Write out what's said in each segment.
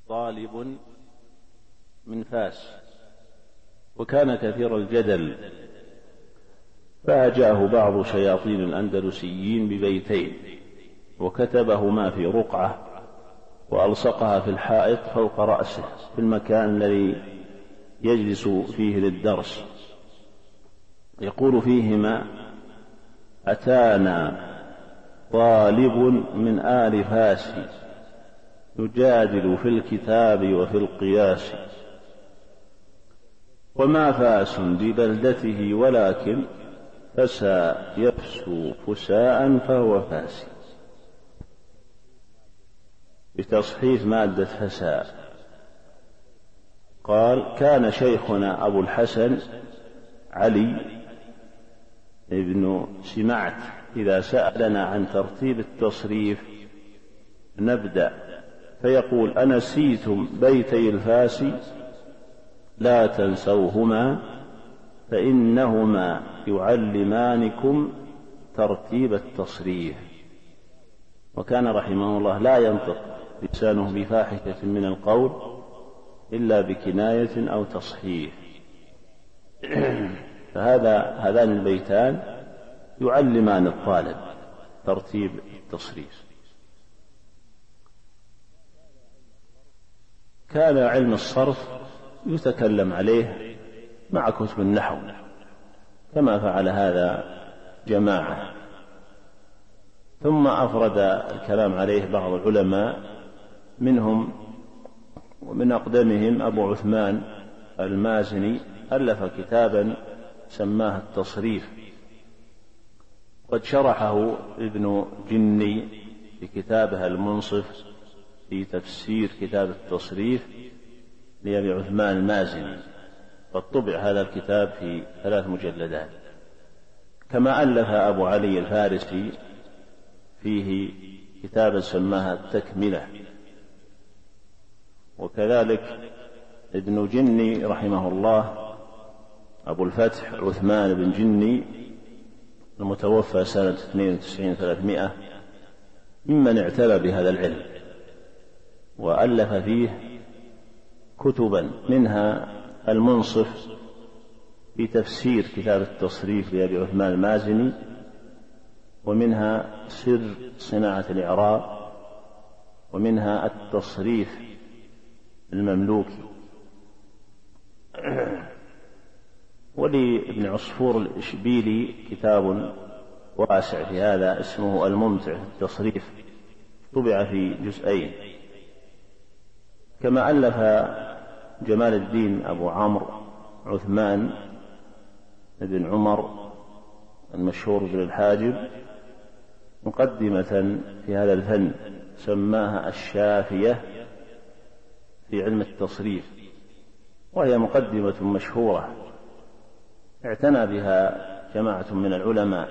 طالب من فاس، وكان كثير الجدل، فأجاءه بعض شياطين الأندلسيين ببيتين، وكتبهما في رقعة وألصقها في الحائط فوق رأسه في المكان الذي يجلس فيه للدرس، يقول فيهما: أتانا طالب من آل فاس يجادل في الكتاب وفي القياس، وما فاس ببلدته ولكن فسى يفسو فساء فهو فاسي، بتصحيف مادة فساء. قال: كان شيخنا أبو الحسن علي ابن سمعت إذا سألنا عن ترتيب التصريف نبدأ فيقول: أنسيتم بيتي الفاس لا تنسوهما فإنهما يعلمانكم ترتيب التصريف. وكان رحمه الله لا ينطق لسانه بفاحشة من القول إلا بكناية أو تصحيح. هذان البيتان يعلمان الطالب ترتيب التصريف. كان علم الصرف يتكلم عليه مع كتب النحو، كما فعل هذا جماعة، ثم أفرد الكلام عليه بعض العلماء منهم ومن أقدمهم أبو عثمان المازني، ألف كتابا سماه التصريف، قد شرحه ابن جني في كتابه المنصف في تفسير كتاب التصريف لأبي عثمان المازني، قد طبع هذا الكتاب في 3 مجلدات. كما ألف أبو علي الفارسي فيه كتابا سماها التكملة، وكذلك ابن جني رحمه الله أبو الفتح عثمان بن جني المتوفى سنة 92-300 ممن اعتنى بهذا العلم، وألف فيه كتبا منها المنصف في تفسير كتاب التصريف لأبي عثمان المازني، ومنها سر صناعة الإعراب، ومنها التصريف المملوكي. ولابن عصفور الإشبيلي كتاب واسع في هذا اسمه الممتع في التصريف، طبع في جزئين. كما ألف جمال الدين أبو عمرو عثمان بن عمر المشهور بن الحاجب مقدمة في هذا الفن سماها الشافية في علم التصريف، وهي مقدمة مشهورة اعتنى بها جماعة من العلماء.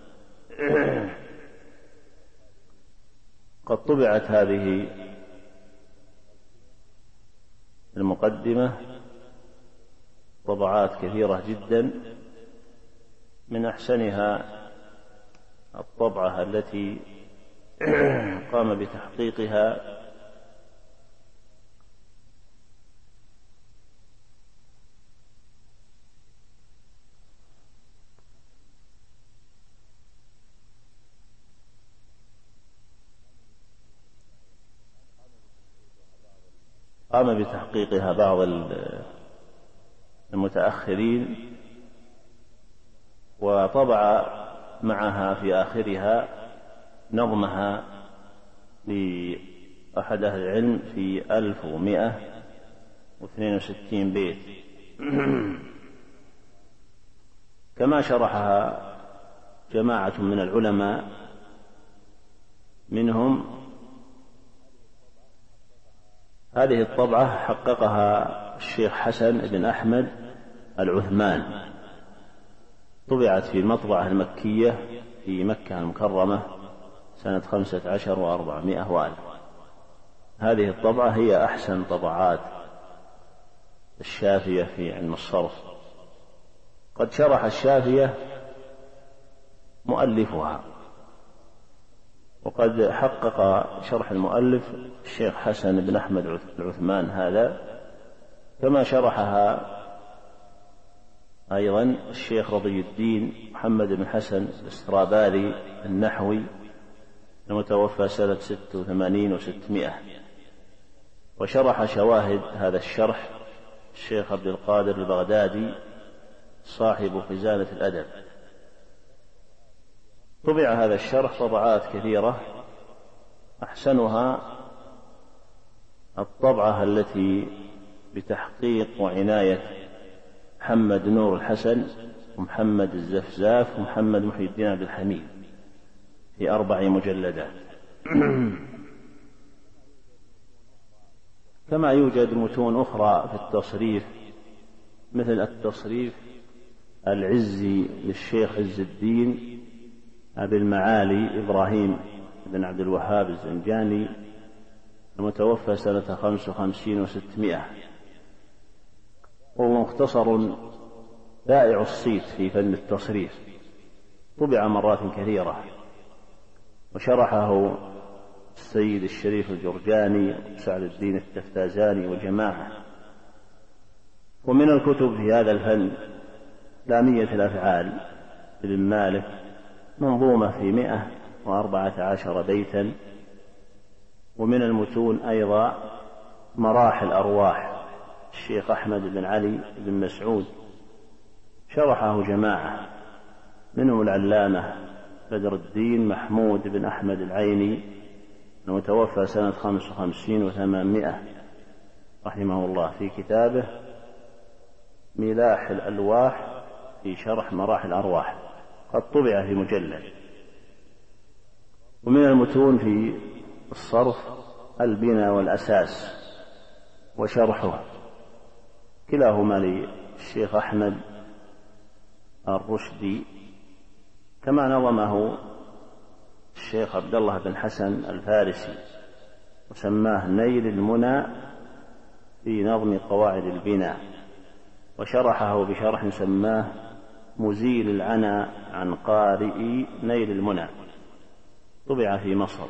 قد طبعت هذه المقدمة طبعات كثيرة جدا، من أحسنها الطبعة التي قام بتحقيقها بعض المتأخرين، وطبع معها في آخرها نظمها لأحد أهل العلم في 1162 بيت. كما شرحها جماعة من العلماء، منهم هذه الطبعة حققها الشيخ حسن بن أحمد العثمان، طبعت في المطبعة المكية في مكة المكرمة سنة 15 و400 وألف. هذه الطبعة هي أحسن طبعات الشافية في علم الصرف. قد شرح الشافية مؤلفها وقد حقق شرح المؤلف الشيخ حسن بن أحمد العثمان هذا، كما شرحها أيضا الشيخ رضي الدين محمد بن حسن الاستراباري النحوي المتوفى سنة 86 و600. وشرح شواهد هذا الشرح الشيخ عبد القادر البغدادي صاحب خزانة الأدب. طبع هذا الشرح طبعات كثيرة، أحسنها الطبعة التي بتحقيق وعناية محمد نور الحسن ومحمد الزفزاف ومحمد محي الدين عبد الحميد في 4 مجلدات. كما يوجد متون أخرى في التصريف مثل التصريف العزي للشيخ عز الدين أبي المعالي إبراهيم بن عبد الوهاب الزنجاني المتوفى سنة 55 و600، وهو مختصر بائع الصيت في فن التصريف، طبع مرات كثيرة، وشرحه السيد الشريف الجرجاني وسعد الدين التفتازاني وجماعة. ومن الكتب في هذا الفن لامية الأفعال لابن مالك منظومة في 114 بيتا. ومن المتون أيضا مراحل أرواح الشيخ أحمد بن علي بن مسعود، شرحه جماعة منهم العلامة بدر الدين محمود بن أحمد العيني المتوفى سنة 55 و800 رحمه الله في كتابه ملاح الألواح في شرح مراحل الأرواح، قد طبع في مجلد. ومن المتون في الصرف البناء والأساس وشرحه، كلاهما للشيخ أحمد الرشدي، كما نظمه الشيخ عبد الله بن حسن الفارسي وسماه نيل المنى في نظم قواعد البناء، وشرحه بشرح سماه مزيل العنا عن قارئ نيل المنى، طبع في مصر.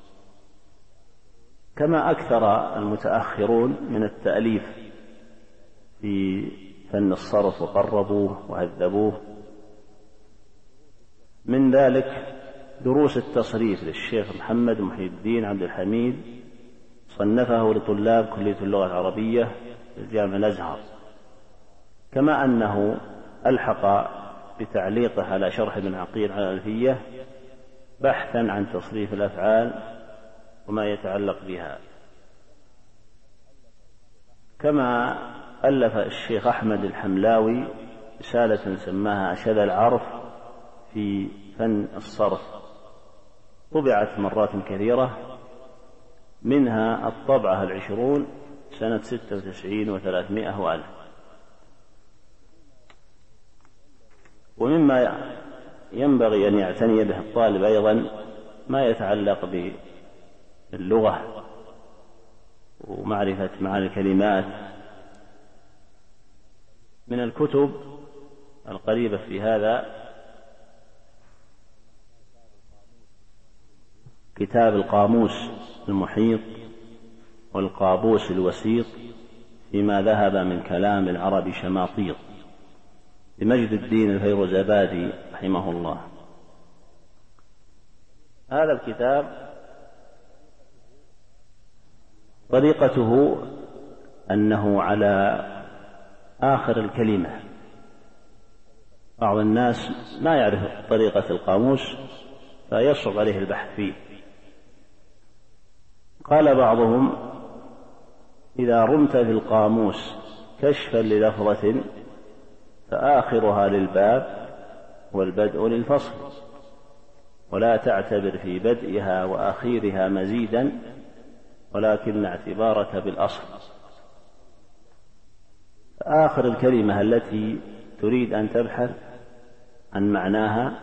كما أكثر المتأخرون من التأليف في فن الصرف وقربوه وهذبوه، من ذلك دروس التصريف للشيخ محمد محي الدين عبد الحميد، صنفه لطلاب كلية اللغة العربية في الجامعة الأزهر، كما أنه ألحق بتعليقه على شرح ابن عقيل على الألفية بحثا عن تصريف الأفعال وما يتعلق بها. كما ألف الشيخ أحمد الحملاوي رسالة سماها أشد العرف في فن الصرف، طبعت مرات كثيرة، منها الطبعة 20 سنة 96 و300 وألف. ومما ينبغي أن يعتني به الطالب أيضا ما يتعلق باللغة ومعرفة معاني الكلمات. من الكتب القريبة في هذا كتاب القاموس المحيط والقابوس الوسيط فيما ذهب من كلام العرب شماطيط لمجد الدين الفيروزابادي رحمه الله. هذا الكتاب طريقته أنه على آخر الكلمة، بعض الناس لا يعرف طريقة القاموس فيصعب عليه البحث فيه. قال بعضهم: إذا رمت في القاموس كشفا للفظة فآخرها للباب والبدء للفصل، ولا تعتبر في بدئها وأخيرها مزيدا، ولكن اعتبارك بالأصل. آخر الكلمة التي تريد أن تبحث عن معناها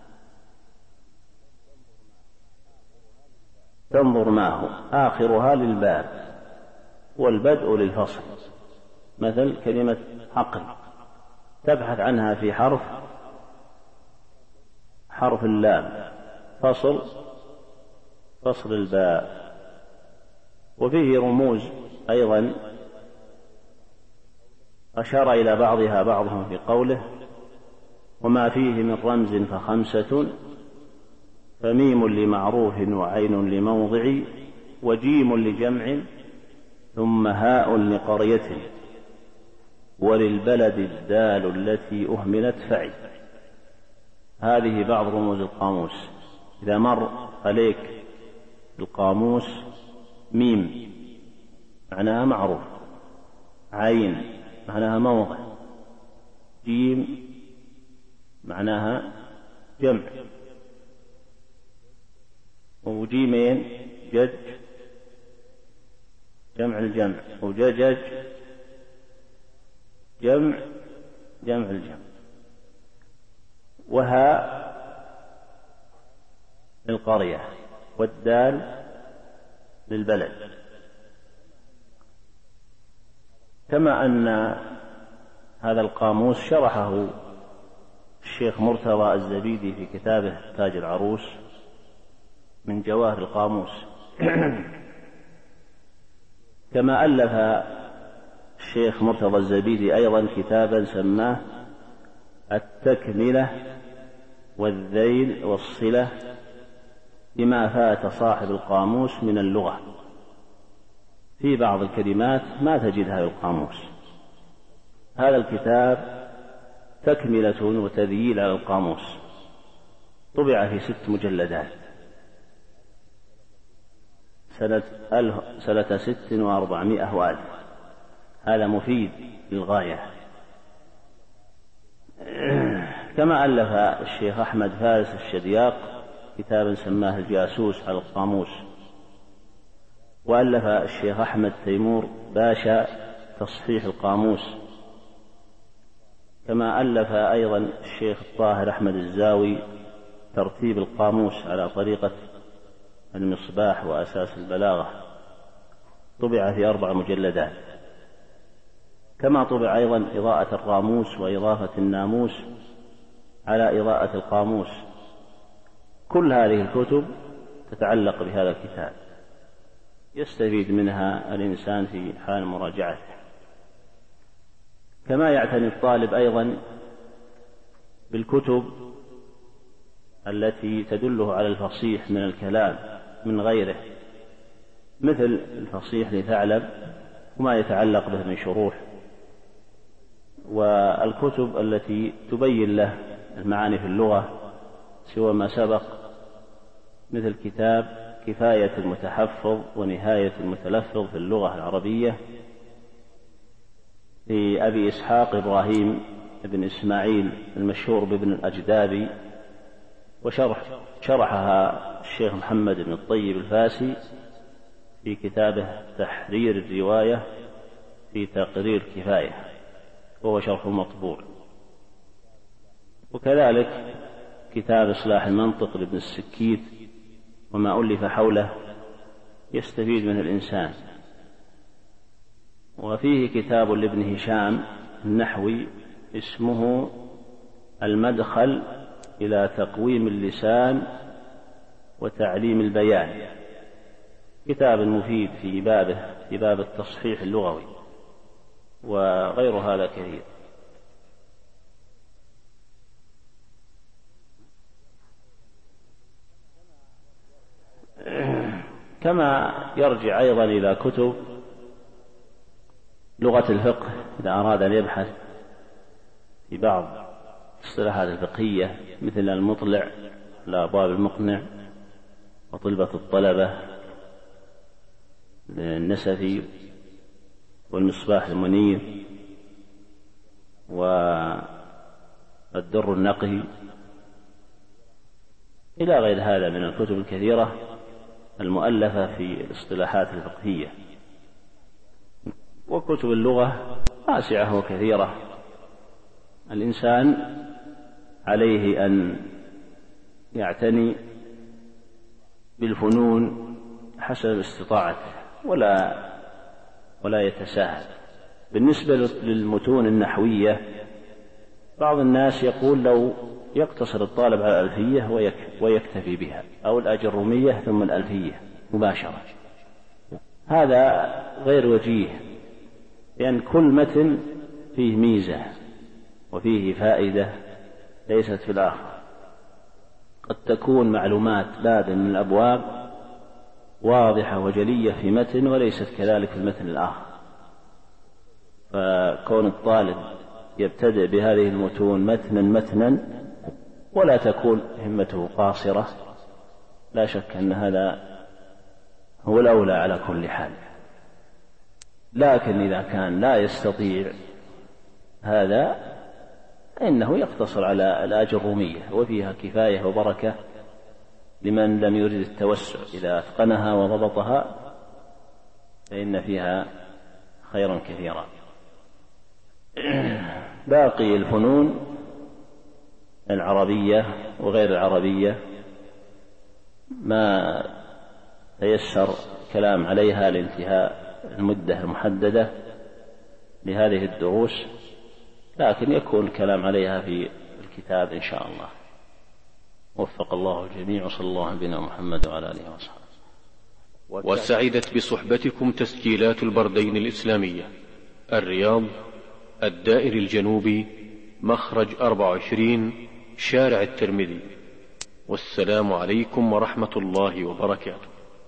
تنظر ما هو آخرها للباب والبدء للفصل. مثل كلمة عقل تبحث عنها في حرف اللام، فصل فصل الباء. وفيه رموز أيضا أشار إلى بعضها بعضهم في قوله: وما فيه من رمز فخمسة، فميم لمعروف وعين لموضع وجيم لجمع ثم هاء لقرية وللبلد الدال التي أهملت فعل. هذه بعض رموز القاموس. إذا مر عليك القاموس ميم معناها معروف، عين معناها موضع، جيم معناها جمع، وجيمين جج جمع الجمع، وججج جمع الجمع، وهاء للقرية والدال للبلد. كما أن هذا القاموس شرحه الشيخ مرتضى الزبيدي في كتابه تاج العروس من جواهر القاموس. كما ألف الشيخ مرتضى الزبيدي أيضا كتابا سماه التكملة والذيل والصلة لما فات صاحب القاموس من اللغة. في بعض الكلمات ما تجدها في القاموس. هذا الكتاب تكملة وتذييل على القاموس، طبع في 6 مجلدات سنة 400 وألف. هذا مفيد للغاية. كما ألف الشيخ أحمد فارس الشدياق كتابا سماه الجاسوس على القاموس، وألف الشيخ أحمد تيمور باشا تصحيح القاموس. كما ألف أيضا الشيخ الطاهر أحمد الزاوي ترتيب القاموس على طريقة المصباح وأساس البلاغة، طبع في 4 مجلدات. كما طبع أيضا إضاءة الراموس وإضافة الناموس على إضاءة القاموس. كل هذه الكتب تتعلق بهذا الكتاب، يستفيد منها الإنسان في حال مراجعته. كما يعتني الطالب أيضا بالكتب التي تدله على الفصيح من الكلام من غيره، مثل الفصيح لثعلب وما يتعلق به من شروح، والكتب التي تبين له المعاني في اللغة سوى ما سبق، مثل كتاب كفاية المتحفظ ونهاية المتلفظ في اللغة العربية لأبي إسحاق إبراهيم بن إسماعيل المشهور بابن الأجدابي، وشرحها الشيخ محمد بن الطيب الفاسي في كتابه تحرير الرواية في تقرير كفاية، وهو شرح مطبوع. وكذلك كتاب إصلاح المنطق لابن السكيت وما ألف حوله يستفيد منه الإنسان. وفيه كتاب لابن هشام النحوي اسمه المدخل إلى تقويم اللسان وتعليم البيان، كتاب مفيد في باب التصحيح اللغوي، وغير هذا كثير. كما يرجع أيضا إلى كتب لغة الفقه إذا أراد أن يبحث في بعض الصلاحات الفقهية، مثل المطلع لأبواب المقنع وطلبة الطلبة للنسفي والمصباح المنير والدر النقي إلى غير هذا من الكتب الكثيرة المؤلفة في الاصطلاحات الفقهية. وكتب اللغة واسعة وكثيرة، الإنسان عليه أن يعتني بالفنون حسب استطاعته ولا يتساهل. بالنسبة للمتون النحوية، بعض الناس يقول لو يقتصر الطالب على الألفية ويكتفي بها، أو الأجرومية ثم الألفية مباشرة. هذا غير وجيه، لأن كل متن فيه ميزة وفيه فائدة ليست في الآخر. قد تكون معلومات باب من الأبواب واضحة وجلية في متن وليست كذلك في المتن الآخر، فكون الطالب يبتدئ بهذه المتون متنا ولا تكون همته قاصرة، لا شك أن هذا هو الأولى على كل حال. لكن إذا كان لا يستطيع هذا فإنه يقتصر على الأجرومية، وفيها كفاية وبركة لمن لم يرد التوسع. إذا أتقنها وضبطها فإن فيها خيرا كثيرا. باقي الفنون العربية وغير العربية ما تيسر كلام عليها لانتهاء المدة المحددة لهذه الدروس، لكن يكون الكلام عليها في الكتاب إن شاء الله. وفق الله الجميع، وصلى الله على نبينا محمد وعلى آله وصحبه. وسعدت بصحبتكم تسجيلات البردين الإسلامية، الرياض، الدائري الجنوبي، مخرج 24، شارع الترمذي. والسلام عليكم ورحمة الله وبركاته.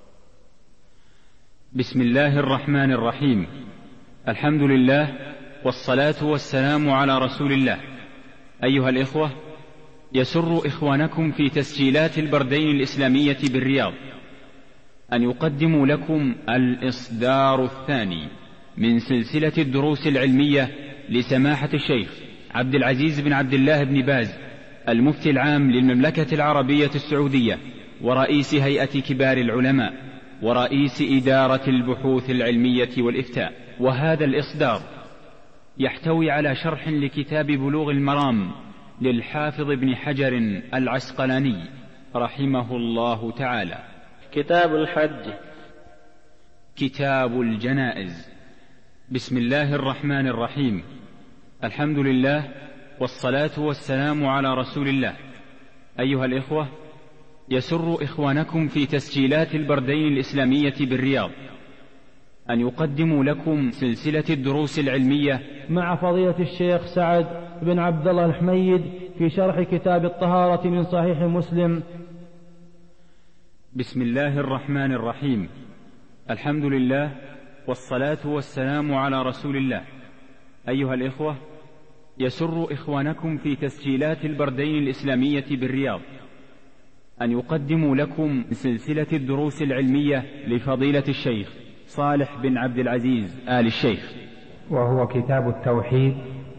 بسم الله الرحمن الرحيم. الحمد لله والصلاة والسلام على رسول الله. أيها الإخوة، يسر إخوانكم في تسجيلات البردين الإسلامية بالرياض أن يقدموا لكم الإصدار الثاني من سلسلة الدروس العلمية لسماحة الشيخ عبد العزيز بن عبد الله بن باز، المفتي العام للمملكة العربية السعودية ورئيس هيئة كبار العلماء ورئيس إدارة البحوث العلمية والإفتاء. وهذا الإصدار يحتوي على شرح لكتاب بلوغ المرام للحافظ ابن حجر العسقلاني رحمه الله تعالى. كتاب الحج. كتاب الجنائز. بسم الله الرحمن الرحيم. الحمد لله والصلاة والسلام على رسول الله. أيها الإخوة، يسر إخوانكم في تسجيلات البردين الإسلامية بالرياض أن يقدموا لكم سلسلة الدروس العلمية مع فضيلة الشيخ سعد بن عبد الله الحميد في شرح كتاب الطهارة من صحيح مسلم. بسم الله الرحمن الرحيم. الحمد لله والصلاة والسلام على رسول الله. أيها الإخوة، يسر إخوانكم في تسجيلات البردين الإسلامية بالرياض أن يقدموا لكم سلسلة الدروس العلمية لفضيلة الشيخ صالح بن عبد العزيز آل الشيخ، وهو كتاب التوحيد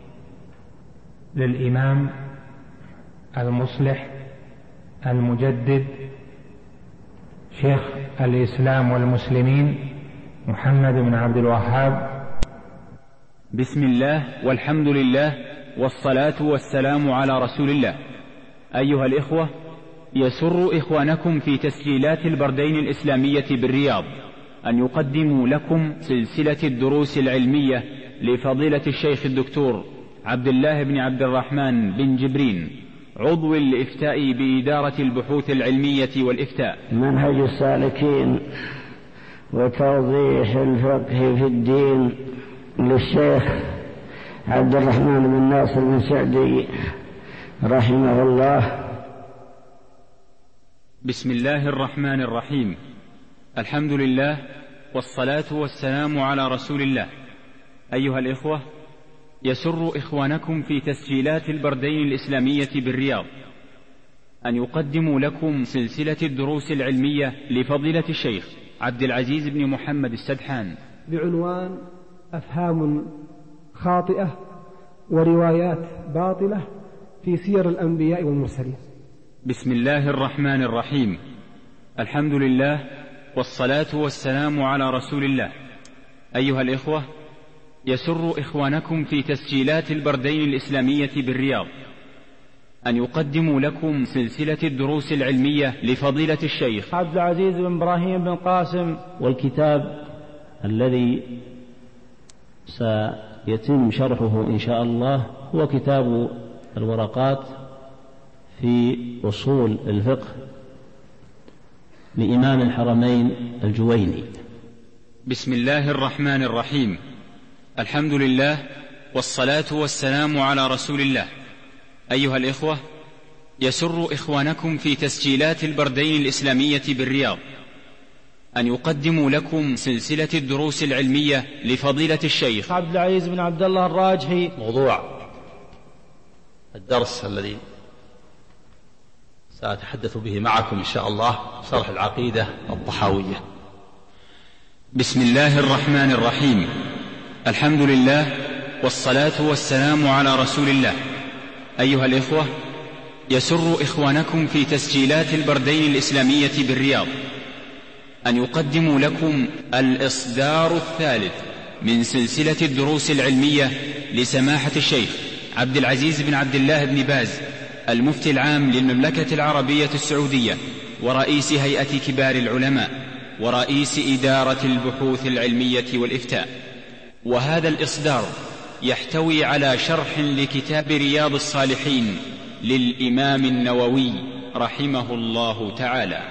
للإمام المصلح المجدد شيخ الإسلام والمسلمين محمد بن عبد الوهاب. بسم الله والحمد لله والصلاة والسلام على رسول الله. أيها الإخوة، يسر إخوانكم في تسجيلات البردين الإسلامية بالرياض أن يقدموا لكم سلسلة الدروس العلمية لفضيلة الشيخ الدكتور عبد الله بن عبد الرحمن بن جبرين، عضو الإفتاء بإدارة البحوث العلمية والإفتاء. منهج السالكين وتوضيح الفقه في الدين للشيخ عبد الرحمن بن ناصر بن سعدي رحمه الله. بسم الله الرحمن الرحيم. الحمد لله والصلاة والسلام على رسول الله. أيها الإخوة، يسر إخوانكم في تسجيلات البردين الإسلامية بالرياض أن يقدموا لكم سلسلة الدروس العلمية لفضيلة الشيخ عبد العزيز بن محمد السدحان بعنوان أفهام خاطئة وروايات باطلة في سير الأنبياء والمرسلين. بسم الله الرحمن الرحيم. الحمد لله والصلاة والسلام على رسول الله. أيها الإخوة، يسر إخوانكم في تسجيلات البردين الإسلامية بالرياض أن يقدموا لكم سلسلة الدروس العلمية لفضيلة الشيخ عبد العزيز بن إبراهيم بن قاسم. والكتاب الذي سيتم شرحه إن شاء الله هو كتاب الورقات في أصول الفقه لإمام الحرمين الجويني. بسم الله الرحمن الرحيم. الحمد لله والصلاة والسلام على رسول الله. أيها الإخوة، يسر إخوانكم في تسجيلات البردين الإسلامية بالرياض أن يقدموا لكم سلسلة الدروس العلمية لفضيلة الشيخ عبد العزيز بن عبد الله الراجحي. موضوع الدرس الذي سأتحدث به معكم إن شاء الله شرح العقيدة الطحاوية. بسم الله الرحمن الرحيم. الحمد لله والصلاة والسلام على رسول الله. أيها الإخوة، يسر إخوانكم في تسجيلات البردين الإسلامية بالرياض أن يقدموا لكم الإصدار الثالث من سلسلة الدروس العلمية لسماحة الشيخ عبد العزيز بن عبد الله بن باز، المفتي العام للمملكة العربية السعودية ورئيس هيئة كبار العلماء ورئيس إدارة البحوث العلمية والإفتاء. وهذا الإصدار يحتوي على شرح لكتاب رياض الصالحين للإمام النووي رحمه الله تعالى.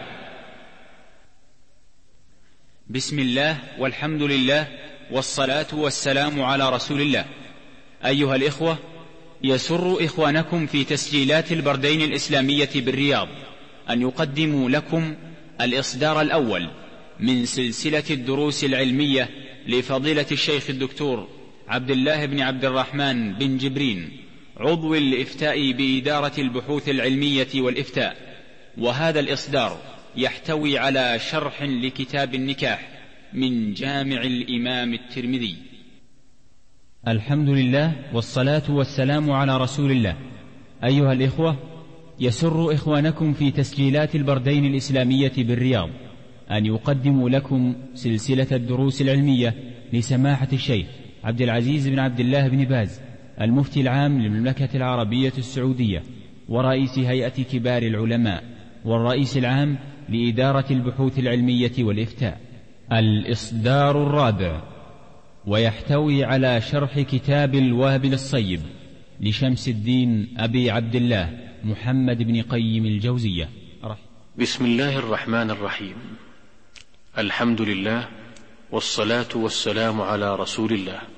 بسم الله والحمد لله والصلاة والسلام على رسول الله. أيها الإخوة، يسر إخوانكم في تسجيلات البردين الإسلامية بالرياض أن يقدموا لكم الإصدار الأول من سلسلة الدروس العلمية لفضيلة الشيخ الدكتور عبد الله بن عبد الرحمن بن جبرين، عضو الإفتاء بإدارة البحوث العلمية والإفتاء. وهذا الإصدار يحتوي على شرح لكتاب النكاح من جامع الإمام الترمذي. الحمد لله والصلاة والسلام على رسول الله. أيها الإخوة، يسر إخوانكم في تسجيلات البردين الإسلامية بالرياض أن يقدموا لكم سلسلة الدروس العلمية لسماحة الشيخ عبد العزيز بن عبد الله بن باز، المفتي العام للمملكة العربية السعودية ورئيس هيئة كبار العلماء والرئيس العام لإدارة البحوث العلمية والإفتاء. الإصدار الرابع، ويحتوي على شرح كتاب الوابل الصيب لشمس الدين أبي عبد الله محمد بن قيم الجوزية. بسم الله الرحمن الرحيم. الحمد لله والصلاة والسلام على رسول الله.